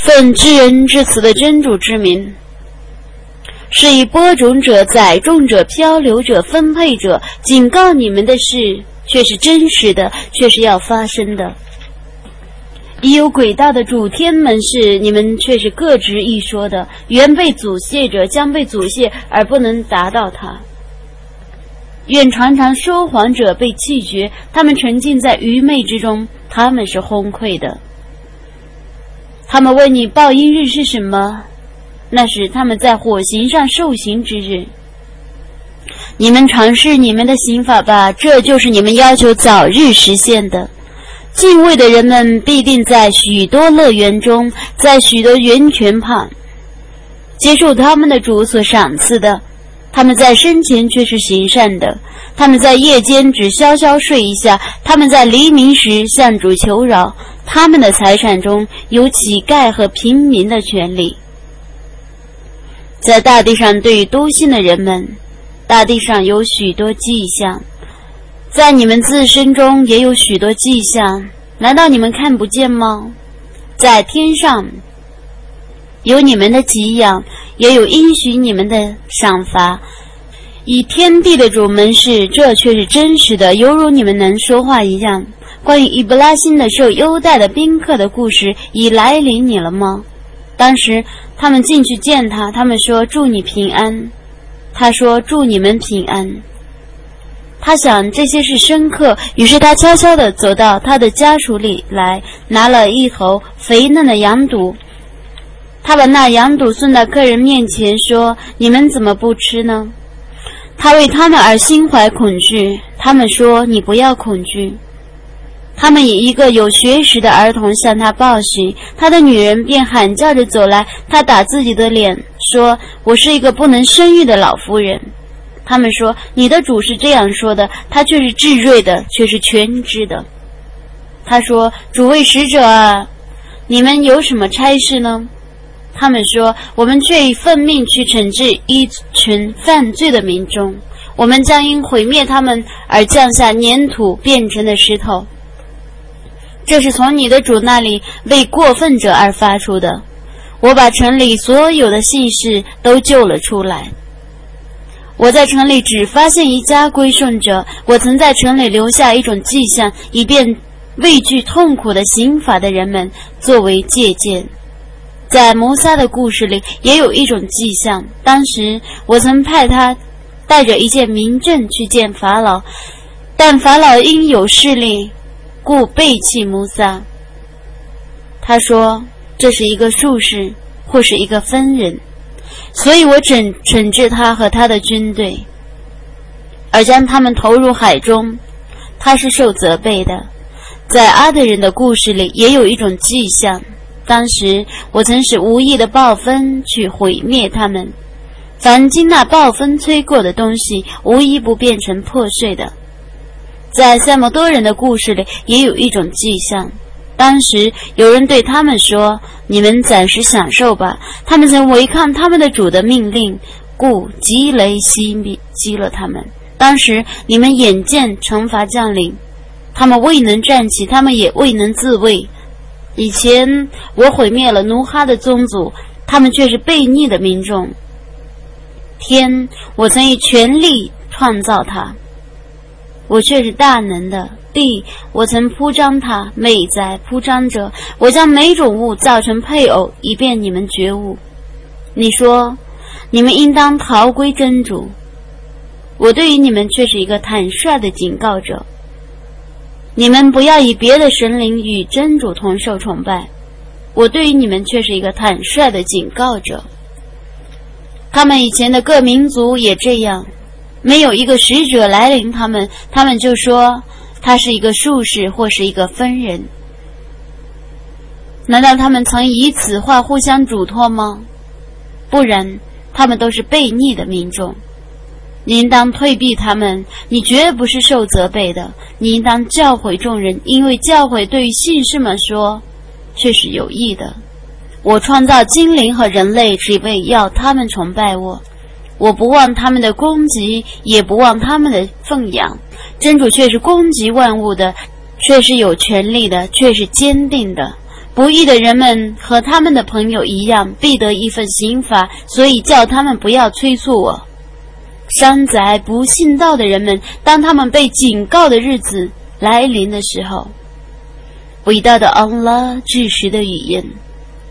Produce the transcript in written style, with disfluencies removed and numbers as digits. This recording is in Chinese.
奉至仁至慈的真主之名，是以播种者、载种者、漂流者、分配者警告你们的事却是真实的，却是要发生的。已有轨道的主天门事，你们却是各执一说的，原被阻泄者将被阻泄而不能达到它。愿常常说谎者被弃绝，他们沉浸在愚昧之中，他们是崩溃的。他们问你报应日是什么？那是他们在火刑上受刑之日。你们尝试你们的刑法吧，这就是你们要求早日实现的。敬畏的人们必定在许多乐园中，在许多源泉旁接受他们的主所赏赐的。他们在生前却是行善的，他们在夜间只稍稍睡一下，他们在黎明时向主求饶。他们的财产中有乞丐和平民的权利。在大地上，对于笃信的人们，大地上有许多迹象，在你们自身中也有许多迹象，难道你们看不见吗？在天上有你们的给养，也有应许你们的赏罚。以天地的主门事，这却是真实的，犹如你们能说话一样。关于伊布拉辛的受优待的宾客的故事已来临你了吗？当时他们进去见他，他们说祝你平安，他说祝你们平安。他想这些是生客，于是他悄悄地走到他的家属里来，拿了一头肥嫩的羊肚。他把那羊肚送到客人面前，说你们怎么不吃呢？他为他们而心怀恐惧，他们说你不要恐惧。他们以一个有学识的儿童向他报喜，他的女人便喊叫着走来，他打自己的脸，说我是一个不能生育的老妇人。他们说你的主是这样说的，他却是智睿的，却是全知的。他说主位使者啊，你们有什么差事呢？他们说我们却已奉命去惩治一群犯罪的民众，我们将因毁灭他们而降下粘土变成的石头。这是从你的主那里为过分者而发出的。我把城里所有的细事都救了出来。我在城里只发现一家归顺者，我曾在城里留下一种迹象，以便畏惧痛苦的刑罚的人们作为借鉴。在摩撒的故事里也有一种迹象，当时我曾派他带着一件民证去见法老，但法老因有势力，故背弃摩撒。他说这是一个术士或是一个分人，所以我惩治他和他的军队，而将他们投入海中。他是受责备的。在阿德人的故事里也有一种迹象，当时我曾使无意的暴风去毁灭他们，凡经那暴风吹过的东西无一不变成破碎的。在塞摩多人的故事里也有一种迹象，当时有人对他们说你们暂时享受吧，他们曾违抗他们的主的命令，故极雷袭击了他们。当时你们眼见惩罚降临，他们未能站起，他们也未能自卫。以前我毁灭了奴哈的宗族，他们却是悖逆的民众。天，我曾以全力创造它，我却是大能的。地，我曾铺张它，美哉铺张者，我将每种物造成配偶，以便你们觉悟。你说你们应当逃归真主，我对于你们却是一个坦率的警告者。你们不要以别的神灵与真主同受崇拜，我对于你们却是一个坦率的警告者。他们以前的各民族也这样，没有一个使者来临他们，他们就说他是一个术士或是一个分人。难道他们曾以此话互相嘱托吗？不然，他们都是悖逆的民众。你应当退避他们，你绝不是受责备的。你应当教诲众人，因为教诲对于信士们说却是有益的。我创造精灵和人类，只为要他们崇拜我。我不忘他们的供给，也不忘他们的奉养。真主却是供给万物的，却是有权力的，却是坚定的。 不义的人们和他们的朋友一样，必得一份刑罚，所以叫他们不要催促我。山宅不信道的人们，当他们被警告的日子来临的时候，伟大的安拉至实的语言